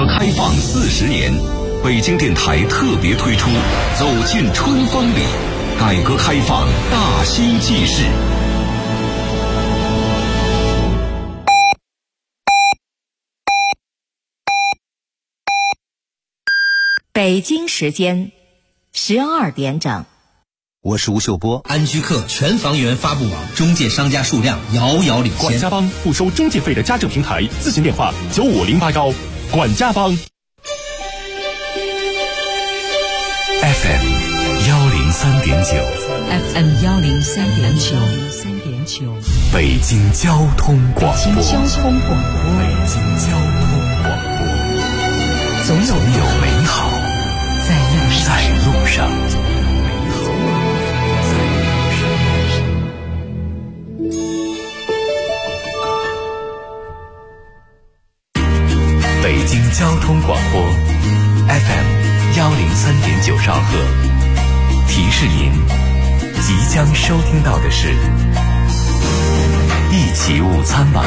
革开放40年，北京电台特别推出《走进春风里》，改革开放大新纪事。 北京时间12点整。 我是吴秀波。 安居客全房源发布网中介商家数量遥遥领先。 管家帮不收中介费的家政平台，咨询电话95081。管家帮。 FM 103.9 FM 103.9 北京交通广播。 北京交通广播。总有美好在路上。北京交通广播 FM 103.9兆赫，提示您即将收听到的是一起午餐吧。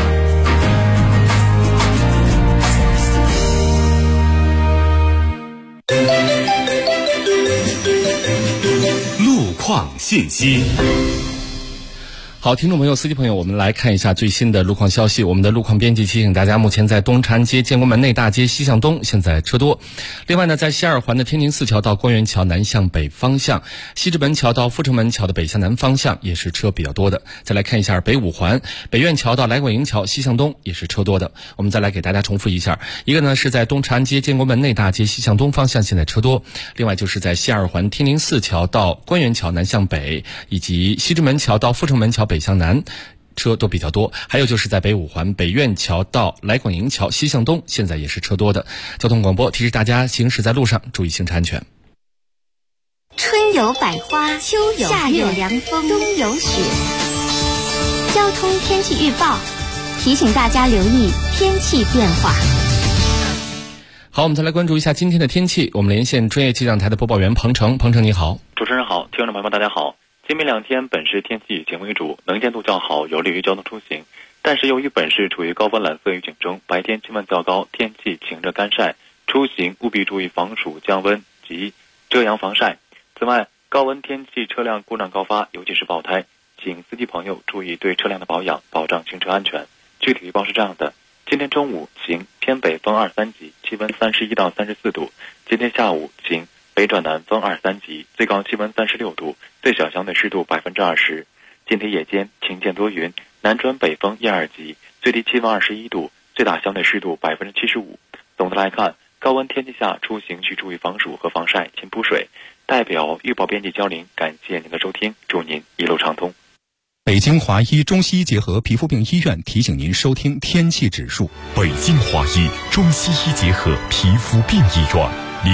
路况信息。 好，听众朋友、司机朋友，我们来看一下最新的路况消息。我们的路况编辑提醒大家，目前在东长安街建国门内大街西向东现在车多。另外呢，在西二环的天宁寺桥到官园桥南向北方向，西直门桥到阜成门桥的北向南方向也是车比较多的。再来看一下北五环北苑桥到来广营桥西向东也是车多的。我们再来给大家重复一下，一个呢是在东长安街建国门内大街西向东方向现在车多，另外就是在西二环天宁寺桥到官园桥南向北，以及西直门桥到阜成门桥北向南车都比较多。还有就是在北五环北苑桥到来广营桥西向东现在也是车多的。交通广播提示大家行驶在路上注意行车安全。 春有百花，秋有夏有凉风，冬有雪。交通天气预报提醒大家留意天气变化。 好，我们再来关注一下今天的天气。我们连线专业气象台的播报员彭程。彭程你好。 主持人好，听众朋友们大家好。今明两天本市天气以晴为主，能见度较好，有利于交通出行。但是由于本市处于高温蓝色预警中，白天气温较高，天气晴热干晒，出行务必注意防暑降温及遮阳防晒。此外，高温天气车辆故障高发，尤其是爆胎，请司机朋友注意对车辆的保养，保障行车安全。具体预报是这样的：今天中午晴，偏北风2、3级，气温31到34度；今天下午晴，北转南风2、3级，最高气温36度，最小相对湿度20%。今天夜间晴间多云，南转北风1、2级，最低气温21度，最大相对湿度75%。总的来看，高温天气下出行需注意防暑和防晒，勤补水。代表预报编辑焦林，感谢您的收听，祝您一路畅通。 北京华医中西医结合皮肤病医院提醒您收听天气指数。 北京华医中西医结合皮肤病医院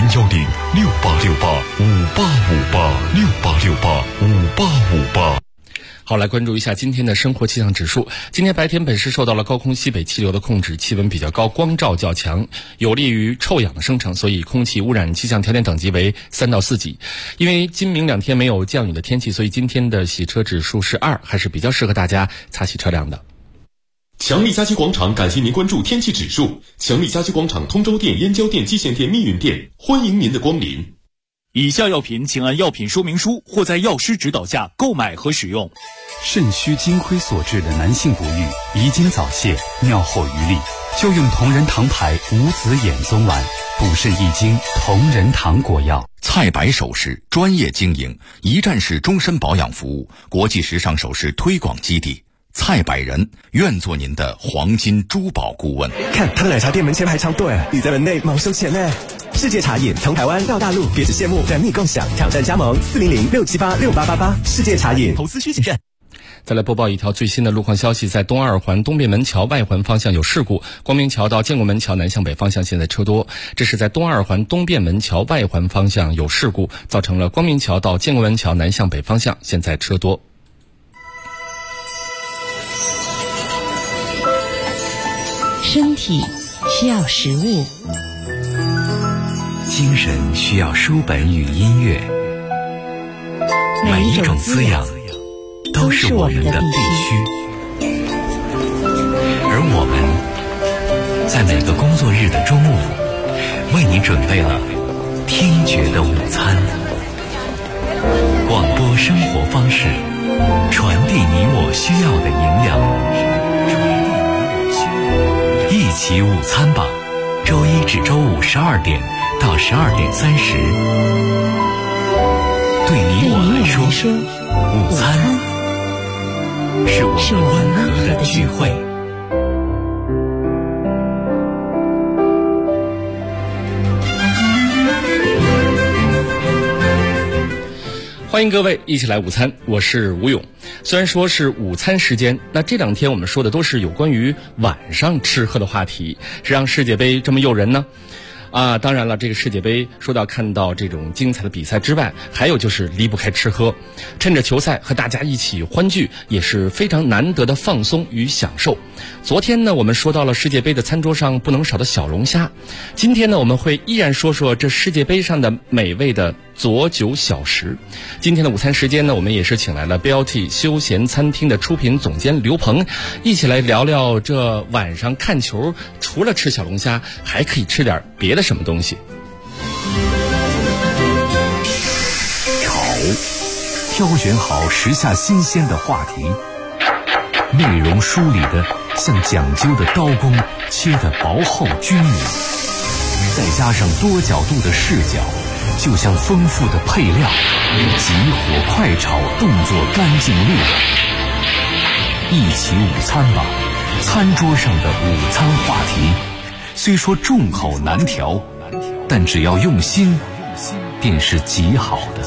，010-6868-5858，6858-5858。 好，来关注一下今天的生活气象指数。今天白天本市受到了高空西北气流的控制，气温比较高，光照较强，有利于臭氧的生成，所以空气污染气象条件等级为3到4级。因为今明两天没有降雨的天气，所以今天的洗车指数是2，还是比较适合大家擦洗车辆的。 强力家居广场感谢您关注天气指数。强力家居广场通州店、燕郊店、蓟县店、密云店，欢迎您的光临。 以下药品请按药品说明书或在药师指导下购买和使用。 肾虚金亏所致的男性不育、遗精早泄、尿后余力，就用同仁堂牌无籽眼松丸，补肾益精，同仁堂果药。 蔡白首饰专业经营，一站式终身保养服务，国际时尚首饰推广基地。蔡百人愿做您的黄金珠宝顾问。 看他的奶茶店门前排长队，你在门内忙收钱呢。世界茶饮从台湾到大陆，别只羡慕，人蜜共享，挑战加盟400-678-6888。世界茶饮，投资需谨慎。 再来播报一条最新的路况消息，在东二环东便门桥外环方向有事故，光明桥到建国门桥南向北方向现在车多。这是在东二环东便门桥外环方向有事故，造成了光明桥到建国门桥南向北方向现在车多。 身体需要食物， 精神需要书本与音乐，每一种滋养都是我们的必须。而我们在每个工作日的中午， 你准备了听觉的午餐。广播生活方式，传递你我需要的营养。一起午餐吧，周一至周五12点到12点30。对你我来说，午餐是我们温和的聚会。 欢迎各位一起来午餐，我是吴勇。虽然说是午餐时间，那这2天我们说的都是有关于晚上吃喝的话题，是让世界杯这么诱人呢？当然了，这个世界杯说到看到这种精彩的比赛之外，还有就是离不开吃喝。趁着球赛和大家一起欢聚，也是非常难得的放松与享受。昨天呢，我们说到了世界杯的餐桌上不能少的小龙虾。今天呢，我们会依然说说这世界杯上的美味的佐酒小食。今天的午餐时间呢，我们也是请来了 BLT 休闲餐厅的出品总监刘鹏，一起来聊聊这晚上看球除了吃小龙虾，还可以吃点别的什么东西。 挑选好时下新鲜的话题，内容梳理的像讲究的刀工，切得薄厚均匀，再加上多角度的视角，就像丰富的配料，急火快炒，动作干净利落。一起午餐吧，餐桌上的午餐话题，虽说众口难调，但只要用心，便是极好的。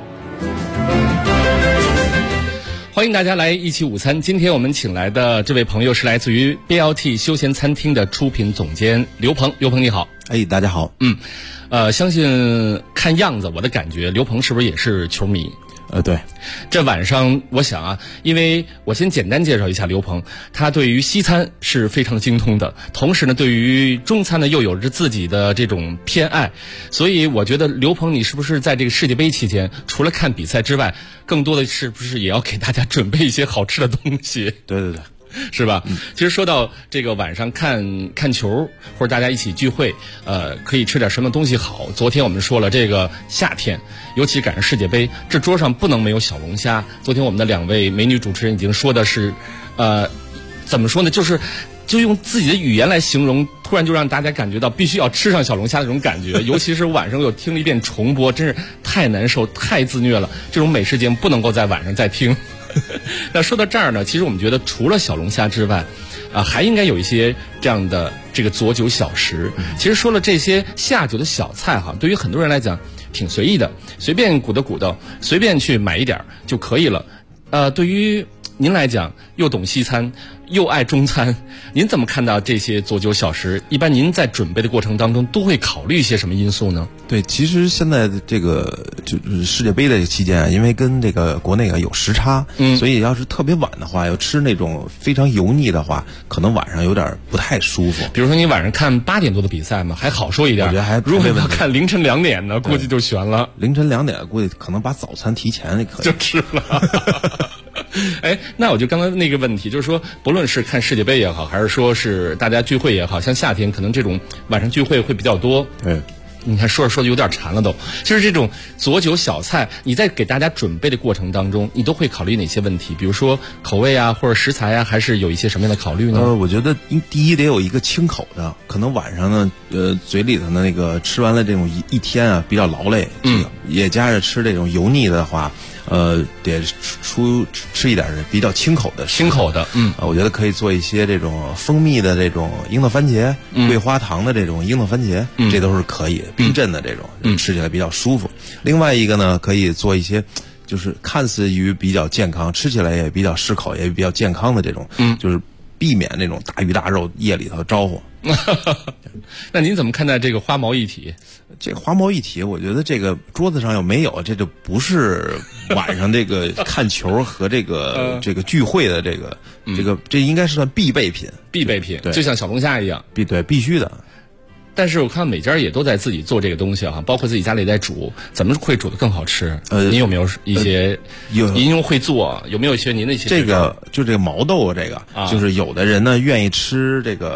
欢迎大家来一起午餐。今天我们请来的这位朋友是来自于 BLT 休闲餐厅的出品总监刘鹏。刘鹏你好。 大家好。 相信看样子我的感觉，刘鹏是不是也是球迷？ 对。 这晚上我想因为我先简单介绍一下刘鹏，他对于西餐是非常精通的，同时呢对于中餐呢又有着自己的这种偏爱，所以我觉得刘鹏你是不是在这个世界杯期间，除了看比赛之外，更多的是不是也要给大家准备一些好吃的东西？ 对对对。 是吧？其实说到这个晚上看球或者大家一起聚会，可以吃点什么东西好。昨天我们说了，这个夏天，尤其赶上世界杯，这桌上不能没有小龙虾。昨天我们的2位美女主持人已经说的是，怎么说呢？就用自己的语言来形容，突然就让大家感觉到必须要吃上小龙虾的那种感觉。尤其是晚上又听了一遍重播，真是太难受、太自虐了。这种美食节目不能够在晚上再听。那说到这儿呢，其实我们觉得除了小龙虾之外，还应该有一些这样的这个佐酒小食。其实说了这些下酒的小菜对于很多人来讲挺随意的，随便鼓捣，随便去买一点就可以了。对于您来讲，又懂西餐又爱中餐，您怎么看到这些佐酒小食？一般您在准备的过程当中都会考虑一些什么因素呢？ 对，其实现在这个就是世界杯的期间因为跟这个国内有时差，所以要是特别晚的话，要吃那种非常油腻的话，可能晚上有点不太舒服。 比如说你晚上看8点多的比赛嘛，还好说一点。 我觉得还如果要看凌晨2点呢，估计就悬了。 凌晨2点估计可能把早餐提前可以就吃了。那我就刚刚那个问题，就是说，不论是看世界杯也好，还是说是大家聚会也好，像夏天可能这种晚上聚会会比较多。 对。 你看说的有点馋了都。就是这种佐酒小菜，你在给大家准备的过程当中，你都会考虑哪些问题？比如说口味或者食材还是有一些什么样的考虑呢？ 我觉得第一得有一个清口的，可能晚上呢，嘴里头的那个吃完了这种一天比较劳累，也加上吃这种油腻的话，得吃一点比较清口的。我觉得可以做一些这种蜂蜜的这种樱桃番茄，桂花糖的这种樱桃番茄，这都是可以冰镇的这种，吃起来比较舒服。另外一个呢，可以做一些就是看似于比较健康，吃起来也比较适口，也比较健康的这种，就是避免那种大鱼大肉夜里头招呼。 那您怎么看待这个花毛一体？ 这个花毛一体，我觉得这个桌子上要没有，这就不是晚上这个看球和这个聚会的这应该是算必备品。对， 就像小龙虾一样， 必须的。 但是我看每家也都在自己做这个东西包括自己家里在煮，怎么会煮得更好吃？您有没有一些您又会做？有没有一些您的一些这个毛豆就是有的人呢愿意吃这个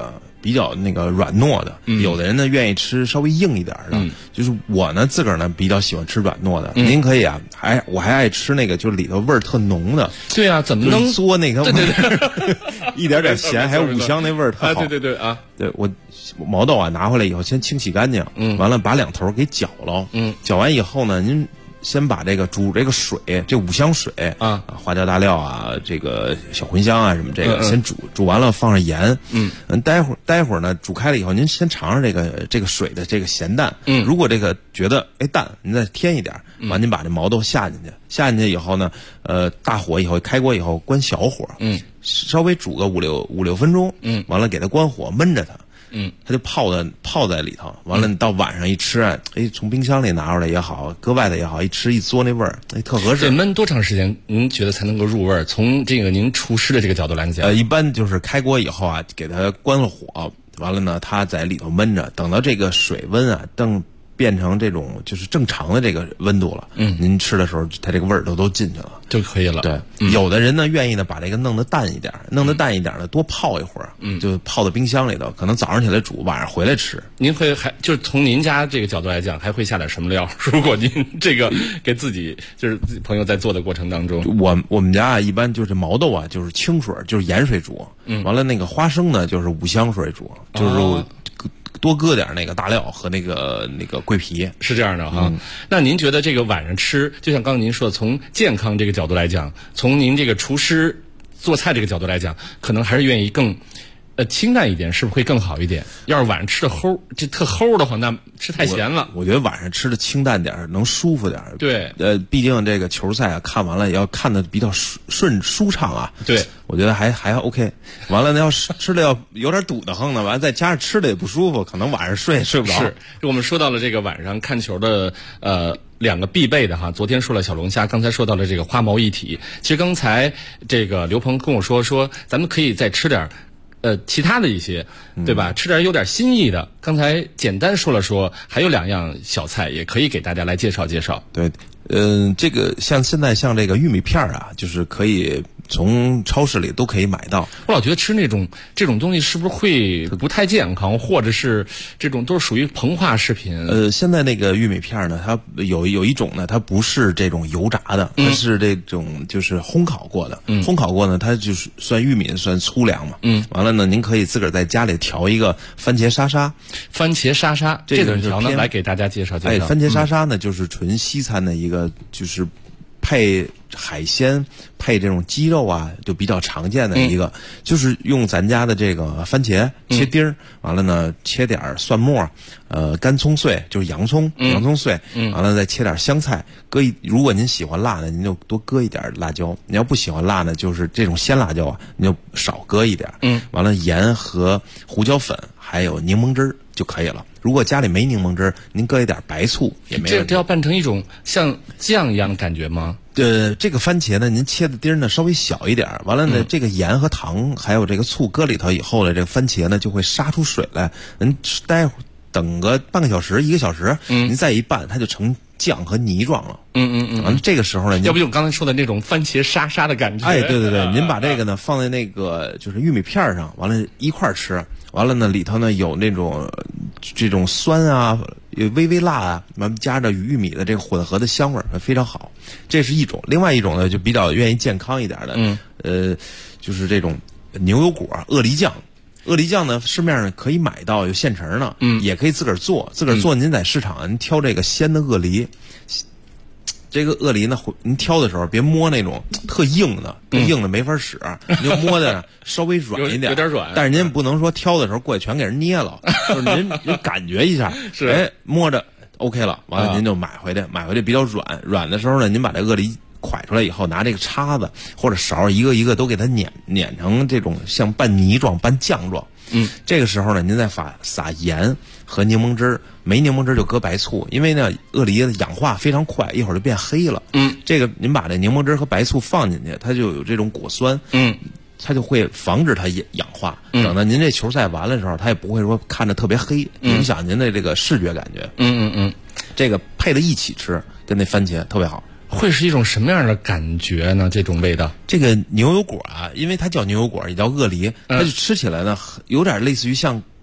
比较那个软糯的，有的人呢愿意吃稍微硬一点的，就是我呢自个儿呢比较喜欢吃软糯的。您可以啊，我还爱吃那个就是里头味儿特浓的。 对啊，怎么能嘬那个味儿？ 对， 一点点咸，还有五香那味儿特好。 对啊， 对我毛豆啊拿回来以后先清洗干净，完了把两头给搅了，搅完以后呢，您先把这个煮这个水，这五香水啊，花椒大料啊，这个小茴香啊什么这个先煮完了放上盐，待会儿呢煮开了以后，您先尝尝这个水的这个咸淡，如果这个觉得淡，您再添一点，完您把这毛豆下进去以后呢，大火以后开锅以后关小火，稍微煮个五六分钟，完了给它关火焖着它。它就泡在里头，完了你到晚上一吃，从冰箱里拿出来也好，搁外头也好，一吃一嘬那味儿，特合适。 对，焖多长时间您觉得才能够入味儿？从这个您厨师的这个角度来讲， 一般就是开锅以后啊，给它关了火，完了呢，它在里头焖着，等到这个水温啊，变成这种就是正常的这个温度了，您吃的时候它这个味儿都进去了就可以了。 对，有的人呢愿意呢把这个弄得淡一点呢多泡一会儿，就泡到冰箱里头，可能早上起来煮，晚上回来吃。 您会就是从您家这个角度来讲，还会下点什么料？如果您这个给自己就是自己朋友在做的过程当中， 我们家啊一般就是毛豆啊就是清水，就是盐水煮，完了那个花生呢就是五香水煮，就是多搁点那个大料和那个桂皮， 是这样的哈。那您觉得这个晚上吃，就像刚刚您说的，从健康这个角度来讲，从您这个厨师做菜这个角度来讲，可能还是愿意更清淡一点，是不是会更好一点？要是晚上吃的齁，这特齁的话，那吃太咸了。 我觉得晚上吃的清淡点能舒服点。 对， 毕竟这个球赛啊，看完了也要看的比较舒畅啊。 对， 我觉得还 OK。完了，那要吃的要有点堵得慌呢，完了再加上吃的也不舒服，可能晚上睡不着。 是，我们说到了这个晚上看球的两个必备的哈，昨天说了小龙虾，刚才说到了这个花毛一体。其实刚才这个刘鹏跟我说咱们可以再吃点其他的一些，对吧？吃点有点新意的。刚才简单说了还有两样小菜也可以给大家来介绍介绍。 对，这个现在像这个玉米片啊，就是可以从超市里都可以买到。 我老觉得吃这种东西是不是会不太健康，或者是这种都是属于膨化食品？ 现在那个玉米片呢，它有一种呢，它不是这种油炸的，它是这种就是烘烤过的。烘烤过呢，它就是算玉米算粗粮嘛。完了呢，您可以自个儿在家里调一个番茄沙沙。 番茄沙沙这怎么调呢？来给大家介绍介绍。 番茄沙沙呢，就是纯西餐的一个，就是配海鲜配这种鸡肉啊，就比较常见的一个，就是用咱家的这个番茄切丁儿，完了呢切点蒜末，干葱碎就是洋葱碎，完了再切点香菜，如果您喜欢辣呢，您就多搁一点辣椒；你要不喜欢辣呢，就是这种鲜辣椒啊，你就少搁一点。完了盐和胡椒粉还有柠檬汁就可以了。如果家里没柠檬汁，您搁一点白醋也没问题。 这要拌成一种像酱一样的感觉吗？ 这个番茄呢，您切的丁呢稍微小一点，完了呢，这个盐和糖还有这个醋搁里头以后呢，这个番茄呢就会杀出水来。您待会儿等个半个小时、1个小时，您再一拌，它就成酱和泥状了。完了这个时候呢， 要不就我刚才说的那种番茄沙沙的感觉。 对，您把这个呢放在那个就是玉米片上，完了一块吃。完了呢，里头呢有那种这种酸啊，有微微辣啊，完加着玉米的这个混合的香味儿，非常好。这是一种，另外一种呢就比较愿意健康一点的，就是这种牛油果鳄梨酱。鳄梨酱呢，市面上可以买到，有现成的，也可以自个儿做。您在市场您挑这个鲜的鳄梨。这个鳄梨呢，您挑的时候别摸那种特硬的，没法使，您就摸的稍微软一点， 有点软。 但是您不能说挑的时候过去全给人捏了，就是您感觉一下，摸着 OK 了，完了您就买回去比较软的时候呢，您把这鳄梨蒯出来以后，拿这个叉子或者勺一个一个都给它碾成这种像拌泥状、拌酱状。这个时候呢，您再撒盐和柠檬汁，没柠檬汁就搁白醋，因为呢鳄梨的氧化非常快，一会儿就变黑了。这个您把这柠檬汁和白醋放进去，它就有这种果酸。它就会防止它氧化。等到您这球赛完了的时候，它也不会说看着特别黑，影响您的这个视觉感觉。这个配在一起吃，跟那番茄特别好。 会是一种什么样的感觉呢？这种味道， 这个牛油果啊，因为它叫牛油果，也叫鳄梨，它就吃起来呢，有点类似于像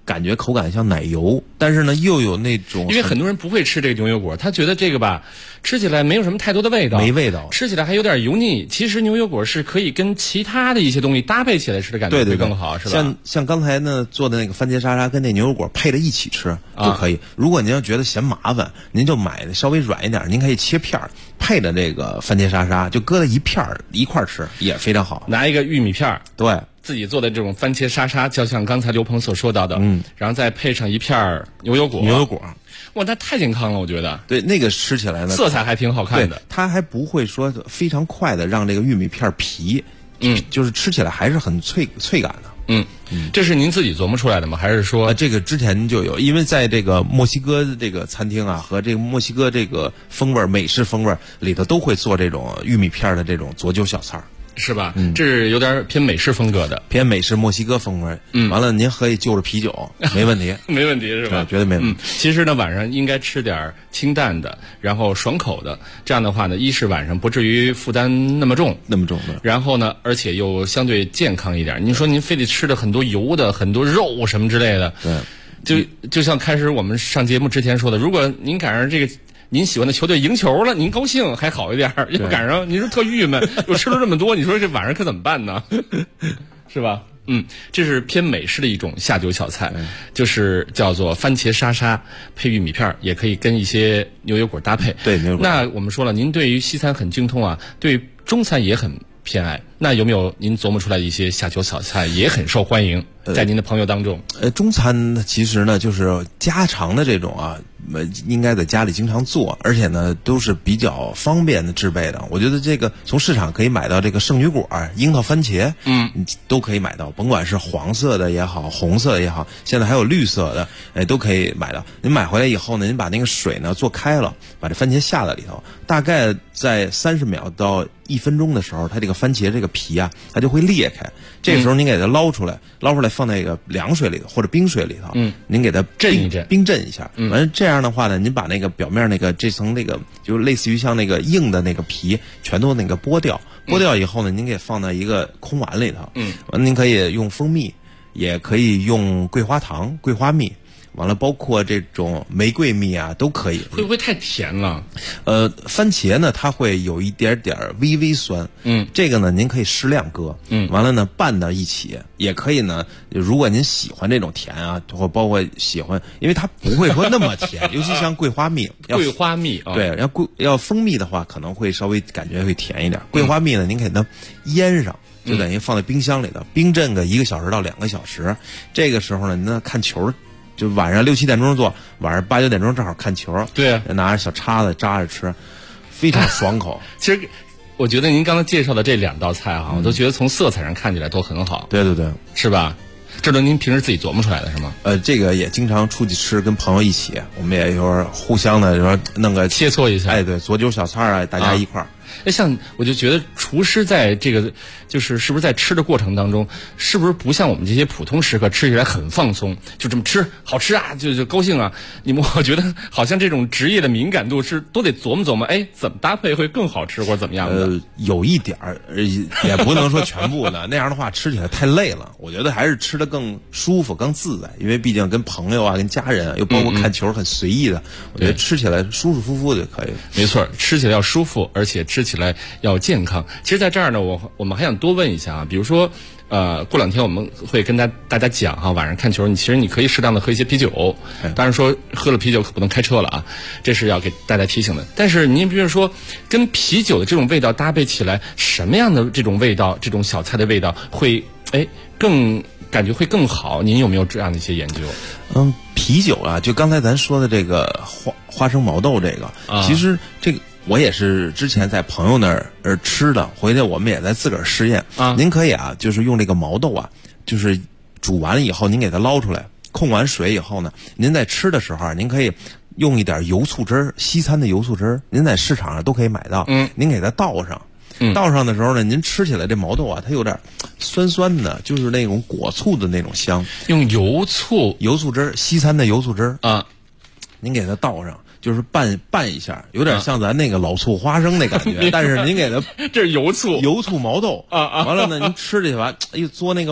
感觉口感像奶油，但是呢又有那种， 因为很多人不会吃这个牛油果，他觉得这个吧吃起来没有什么太多的味道， 没味道， 吃起来还有点油腻。其实牛油果是可以跟其他的一些东西搭配起来吃的感觉会更好，是吧？ 像刚才呢做的那个番茄沙沙跟那牛油果配在一起吃就可以。如果您要觉得嫌麻烦，您就买的稍微软一点，您可以切片儿配着这个番茄沙沙，就搁在一片儿一块儿吃也非常好。 拿一个玉米片儿， 对。 自己做的这种番茄沙沙，就像刚才刘鹏所说到的，然后再配上一片牛油果，哇，那太健康了，我觉得。 对，那个吃起来呢， 色彩还挺好看的。 它还不会说非常快的让这个玉米片皮，就是吃起来还是很脆感的。 这是您自己琢磨出来的吗？还是说这个之前就有？因为在这个墨西哥这个餐厅啊，和这个墨西哥这个风味美式风味里头都会做这种玉米片的这种佐酒小菜。 是吧？这是有点偏美式风格的， 偏美式墨西哥风味。完了您可以就着啤酒，没问题， 没问题是吧？ 绝对没问题。 其实呢，晚上应该吃点清淡的，然后爽口的，这样的话呢，一是晚上不至于负担那么重的， 然后呢，而且又相对健康一点。您说您非得吃的很多油的、很多肉什么之类的， 对， 就像开始我们上节目之前说的，如果您赶上这个。您喜欢的球队赢球了，您高兴还好一点，要赶上您说特郁闷，又吃了这么多，你说这晚上可怎么办呢？是吧？这是偏美式的一种下酒小菜，就是叫做番茄沙沙配玉米片，也可以跟一些牛油果搭配。 对，牛油果。 那我们说了，您对于西餐很精通啊，对中餐也很偏爱。那有没有您琢磨出来的一些下酒小菜也很受欢迎，在您的朋友当中？ 中餐其实呢就是家常的这种啊，应该在家里经常做，而且呢都是比较方便的制备的。我觉得这个从市场可以买到这个圣女果、樱桃、番茄，都可以买到，甭管是黄色的也好，红色的也好，现在还有绿色的，都可以买到。您买回来以后呢，您把那个水呢做开了，把这番茄下在里头，大概在30秒到1分钟的时候，它这个番茄这个皮啊，它就会裂开。这个时候您给它捞出来放那个凉水里头或者冰水里头，您给它冰镇一下。完了这样的话呢，您把那个表面那个这层那个就类似于像那个硬的那个皮全都那个剥掉以后呢，您给放到一个空碗里头。完了您可以用蜂蜜，也可以用桂花糖、桂花蜜。完了，包括这种玫瑰蜜啊，都可以。 会不会太甜了？ 番茄呢，它会有一点点微酸。这个呢，您可以适量搁。完了呢，拌到一起，也可以呢。如果您喜欢这种甜啊，或包括喜欢，因为它不会说那么甜，尤其像桂花蜜。 桂花蜜啊， 对，要蜂蜜的话，可能会稍微感觉会甜一点。桂花蜜呢，您给它腌上。就等于放在冰箱里头，冰镇个1个小时到2个小时。这个时候呢，您看球。就晚上6、7点钟做，晚上8、9点钟正好看球， 对， 拿着小叉子扎着吃，非常爽口。 其实，我觉得您刚才介绍的这2道菜哈，我都觉得从色彩上看起来都很好。 对， 是吧？这都您平时自己琢磨出来的是吗？ 这个也经常出去吃，跟朋友一起，我们也就是互相的说弄个切磋一下。 对，佐酒小菜啊，大家一块儿。 像我就觉得厨师在这个是不是在吃的过程当中，是不是不像我们这些普通食客吃起来很放松，就这么吃好吃啊，就高兴啊？我觉得好像这种职业的敏感度是都得琢磨琢磨，怎么搭配会更好吃或者怎么样的？ 有一点儿，也不能说全部的，那样的话吃起来太累了。我觉得还是吃得更舒服、更自在，因为毕竟跟朋友啊、跟家人啊，又包括看球很随意的，我觉得吃起来舒舒服服就可以。 没错，吃起来要舒服，而且吃起来要健康。其实在这儿呢，我们还想多问一下啊，比如说过2天我们会跟大家讲哈，晚上看球其实你可以适当的喝一些啤酒，当然说喝了啤酒可不能开车了啊，这是要给大家提醒的。但是您比如说跟啤酒的这种味道搭配起来，什么样的这种味道，这种小菜的味道会更感觉会更好？您有没有这样的一些研究？ 啤酒啊，就刚才咱说的这个花生毛豆这个，其实这个我也是之前在朋友那儿吃的，回去我们也在自个儿试验。您可以啊，就是用这个毛豆啊，就是煮完了以后，您给它捞出来，控完水以后呢，您在吃的时候啊，您可以用一点油醋汁儿，西餐的油醋汁儿，您在市场上都可以买到。您给它倒上。倒上的时候呢，您吃起来这毛豆啊，它有点酸酸的，就是那种果醋的那种香。 用油醋汁儿，西餐的油醋汁儿啊， 您给它倒上，就是拌一下，有点像咱那个老醋花生那感觉。但是您给它这是油醋毛豆啊， 完了呢，您吃这完，嘬那个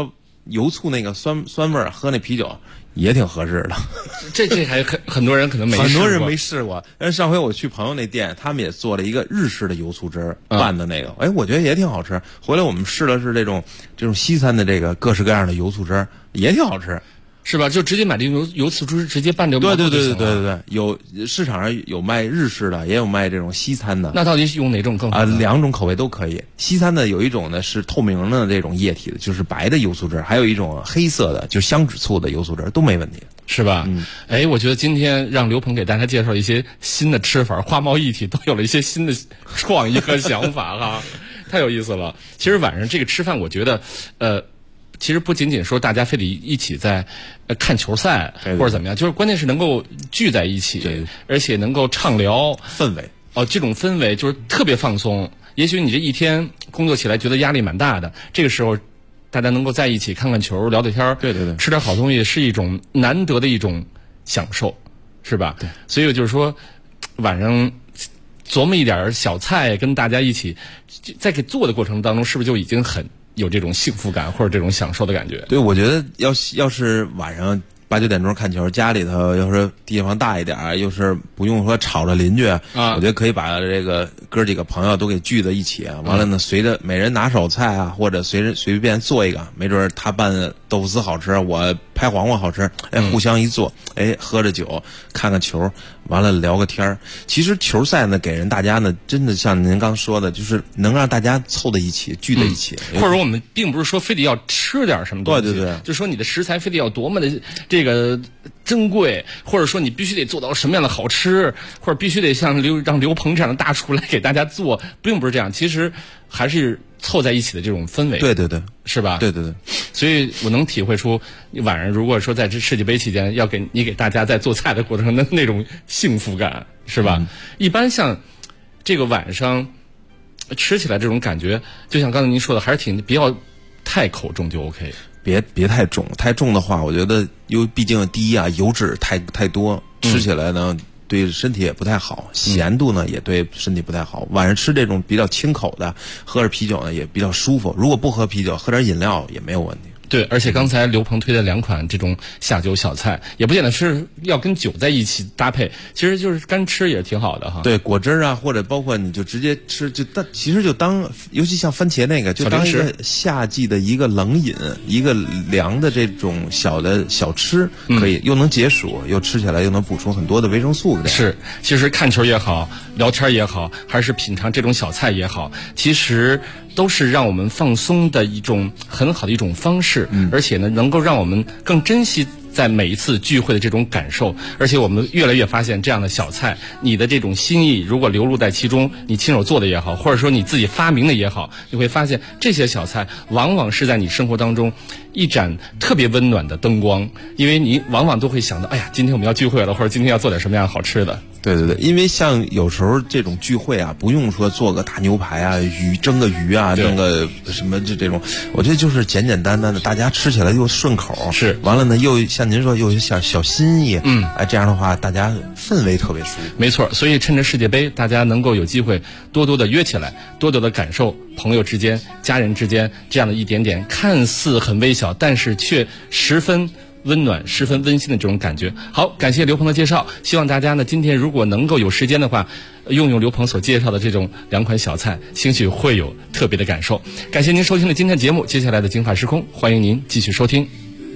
油醋那个酸味儿，喝那啤酒也挺合适的。 这还很多人可能没试过， 很多人没试过。但是上回我去朋友那店，他们也做了一个日式的油醋汁拌的那个，我觉得也挺好吃。回来我们试的是这种西餐的这个各式各样的油醋汁，也挺好吃。 是吧？就直接买这油醋汁，直接拌着。 对，有市场上有卖日式的，也有卖这种西餐的。 那到底用哪种更好？ 两种口味都可以。西餐的有一种呢是透明的这种液体的，就是白的油醋汁，还有一种黑色的，就是香脂醋的油醋汁，都没问题， 是吧？我觉得今天让刘鹏给大家介绍一些新的吃法，花猫一体都有了一些新的创意和想法哈，太有意思了。其实晚上这个吃饭，我觉得其实不仅仅说大家非得一起在看球赛或者怎么样，就是关键是能够聚在一起，而且能够畅聊氛围。 这种氛围就是特别放松。也许你这一天工作起来觉得压力蛮大的，这个时候大家能够在一起看看球、聊聊天， 对， 吃点好东西，是一种难得的一种享受，是吧？对。所以就是说，晚上琢磨一点小菜，跟大家一起在给做的过程当中，是不是就已经很有这种幸福感或者这种享受的感觉？ 对，我觉得要是晚上8、9点钟看球，家里头要是地方大一点，又是不用说吵着邻居，我觉得可以把这个哥几个朋友都给聚在一起，完了呢，随着每人拿手菜啊，或者随便做一个，没准他拌豆腐丝好吃，我拍黄瓜好吃，互相一做，喝着酒，看看球，完了聊个天儿。其实球赛呢，给人大家呢，真的像您刚说的，就是能让大家凑在一起，聚在一起。 或者我们并不是说非得要吃点什么东西， 对， 就说你的食材非得要多么的这个珍贵，或者说你必须得做到什么样的好吃，或者必须得像让刘鹏这样的大厨来给大家做，并不是这样。其实还是凑在一起的这种氛围， 对， 是吧？ 对。 所以我能体会出，晚上如果说在这世界杯期间，要给大家在做菜的过程中的那种幸福感，是吧？一般像这个晚上吃起来这种感觉，就像刚才您说的，还是不要太口重就 OK。 别太重，太重的话，我觉得毕竟第一啊，油脂太多，吃起来呢对身体也不太好，咸度呢也对身体不太好。晚上吃这种比较清口的，喝着啤酒呢也比较舒服。如果不喝啤酒，喝点饮料也没有问题。 对，而且刚才刘鹏推的2款这种下酒小菜，也不见得是要跟酒在一起搭配，其实就是干吃也挺好的哈。 对，果汁啊，或者包括你就直接吃，其实就当，尤其像番茄那个，就当一个夏季的一个冷饮，一个凉的这种小吃，可以又能解暑，又吃起来又能补充很多的维生素。 是，其实看球也好，聊天也好，还是品尝这种小菜也好，其实都是让我们放松的一种很好的一种方式。而且呢，能够让我们更珍惜在每一次聚会的这种感受。而且我们越来越发现，这样的小菜，你的这种心意如果流露在其中，你亲手做的也好，或者说你自己发明的也好，你会发现这些小菜往往是在你生活当中一盏特别温暖的灯光，因为你往往都会想到，哎呀，今天我们要聚会了，或者今天要做点什么样好吃的。 对，因为像有时候这种聚会啊，不用说做个大牛排啊，蒸个鱼啊，弄个什么这种，我觉得就是简简单单的，大家吃起来又顺口， 是完了呢，又像您说又有小心意，这样的话大家氛围特别舒服。 没错，所以趁着世界杯，大家能够有机会多多的约起来，多多的感受朋友之间、家人之间这样的一点点看似很微小，但是却十分温暖、十分温馨的这种感觉。好，感谢刘鹏的介绍，希望大家呢今天如果能够有时间的话，用刘鹏所介绍的这种2款小菜，兴许会有特别的感受。感谢您收听了今天的节目，接下来的《京法时空》，欢迎您继续收听。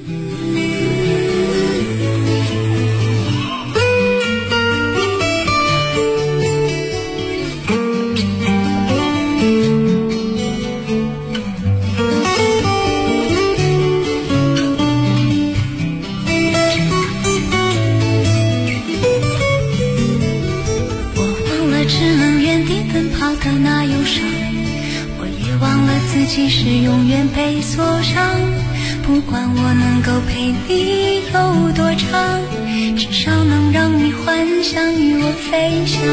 即使永远被锁上，不管我能够陪你有多长，至少能让你幻想与我飞翔。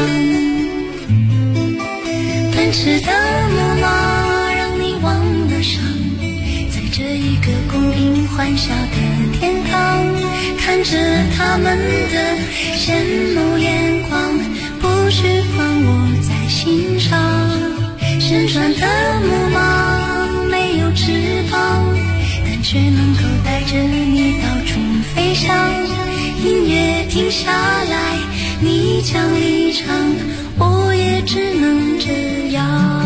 单痴的木马让你忘了伤，在这一个公平欢笑的天堂，看着他们的羡慕眼光，不需放我在心上。旋转的木马没有翅膀，但却能你讲离场，我也只能这样。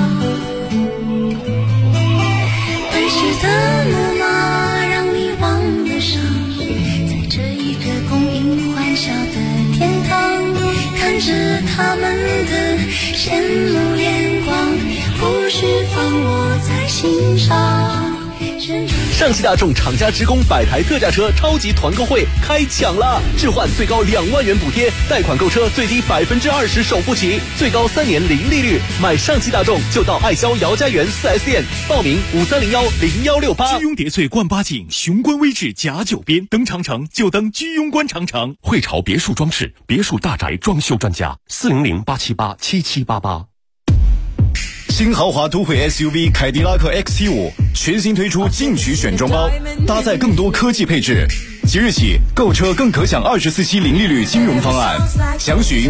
但是怎么嘛，让你忘得上，在这一个供应欢笑的天堂，看着他们的羡慕眼光，不需放我在心上。 上汽大众厂家职工百台特价车超级团购会开抢了，置换最高2万元补贴，贷款购车最低20%首付起，最高3年零利率。买上汽大众就到爱肖姚家园 4S 店报名53010168。 居庸叠翠冠八景，雄关微志甲9边，登长城就登居庸关长城。 汇潮别墅装饰，别墅大宅装修专家，400-878-7788。 新豪华都会 SUV 凯迪拉克 XT5 全新推出进取选装包，搭载更多科技配置。即日起购车更可享24期零利率金融方案，详询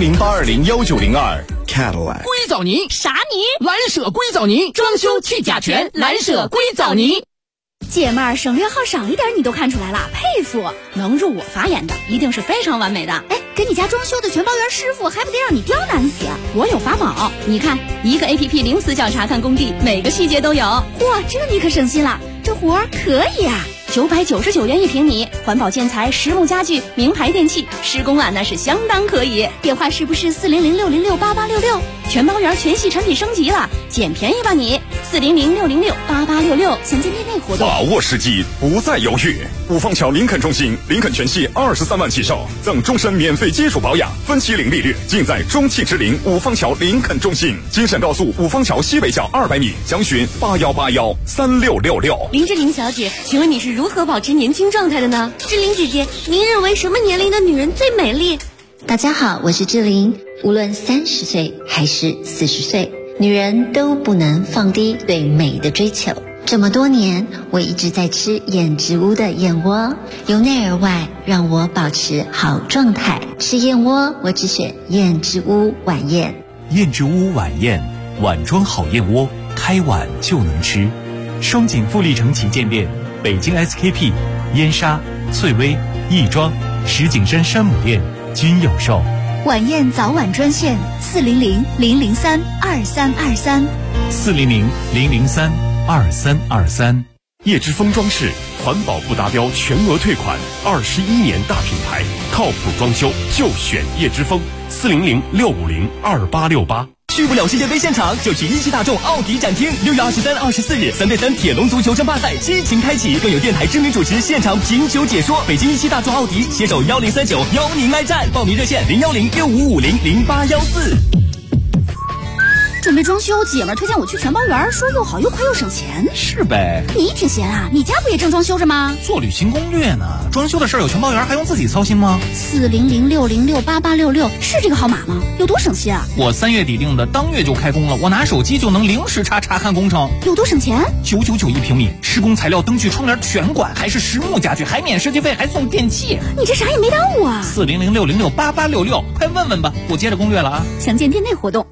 400-820-1902。Cadillac 硅藻泥啥泥？蓝舍硅藻泥，装修去甲醛，蓝舍硅藻泥。 姐妹儿，省略号少一点你都看出来了，佩服！能入我法眼的，一定是非常完美的。哎，给你家装修的全包员师傅，还不得让你刁难死？我有法宝，你看，一个 APP 零死角查看工地，每个细节都有。嚯，这你可省心了，这活儿可以啊！999元1平米，环保建材、实木家具、名牌电器，施工啊那是相当可以。电话是不是400-606-8866？全包员全系产品升级了，捡便宜吧你！400-606-8866，详见店内活动。 把握时机，不再犹豫。五坊桥林肯中心，林肯全系23万起售，赠终身免费基础保养，分期零利率，尽在中汽之林五坊桥林肯中心。京沈高速五坊桥西北角200米，详询81813666。 林志玲小姐，请问你是如何保持年轻状态的呢？志玲姐姐，您认为什么年龄的女人最美丽？ 大家好，我是志玲。无论30岁还是40岁，女人都不能放低对美的追求。这么多年，我一直在吃燕之屋的燕窝，由内而外让我保持好状态。吃燕窝，我只选燕之屋晚宴。 燕之屋晚宴，碗装好燕窝，开碗就能吃。双井富力城旗舰店、北京 SKP、燕莎、翠微、亦庄、石景山山姆店均有售。 晚宴早晚专线400-003-2323 400-003-2323。 叶之峰装饰，环保不达标全额退款，21年大品牌，靠谱装修就选叶之峰，400-650-2868。 去不了世界杯现场，就去一汽大众奥迪展厅。6月23、24日3对3铁笼足球争霸赛激情开启，更有电台知名主持现场评球解说。北京一汽大众奥迪携手1039邀您来战，报名热线010-6550-0814。 准备装修，姐们儿推荐我去全包园，说又好又快又省钱。 是呗， 你挺闲啊？你家不也正装修着吗？ 做旅行攻略呢，装修的事儿有全包园还用自己操心吗 ？400-606-8866是这个号码吗？有多省心啊？ 我3月底定的，当月就开工了，我拿手机就能零时查看工程。 有多省钱 ？9991平米，施工材料、灯具、窗帘全管，还是实木家具，还免设计费，还送电器。 你这啥也没耽误啊 ！400-606-8866，快问问吧，我接着攻略了啊！ 详见店内活动。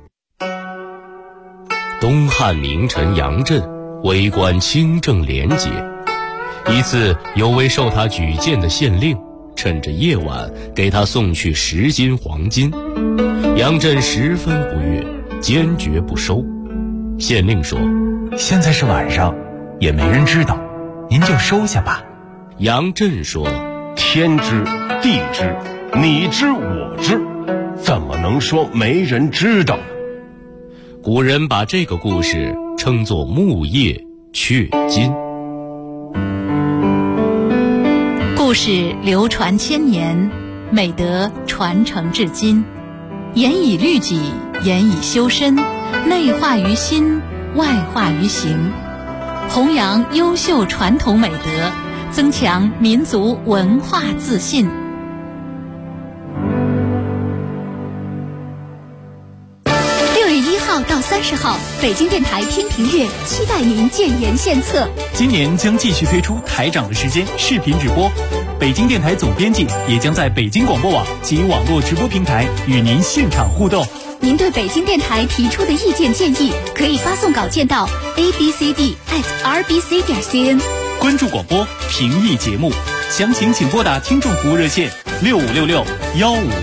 东汉名臣杨震为官清正廉洁，一次有位受他举荐的县令趁着夜晚给他送去10斤黄金，杨震十分不悦，坚决不收。县令说：“ 现在是晚上，也没人知道，您就收下吧。” 杨震说：“ 天知地知，你知我知，怎么能说没人知道呢？” 古人把这个故事称作木叶雀金。 故事流传千年，美德传承至今，严以律己，严以修身，内化于心，外化于行，弘扬优秀传统美德，增强民族文化自信。到30号，北京电台听评月，期待您建言献策。 今年将继续推出台长的时间视频直播，北京电台总编辑也将在北京广播网及网络直播平台与您现场互动。 您对北京电台提出的意见建议，可以发送稿件到 abcd@rbc.cn。 关注广播，评议节目，详情请拨打听众服务热线656615。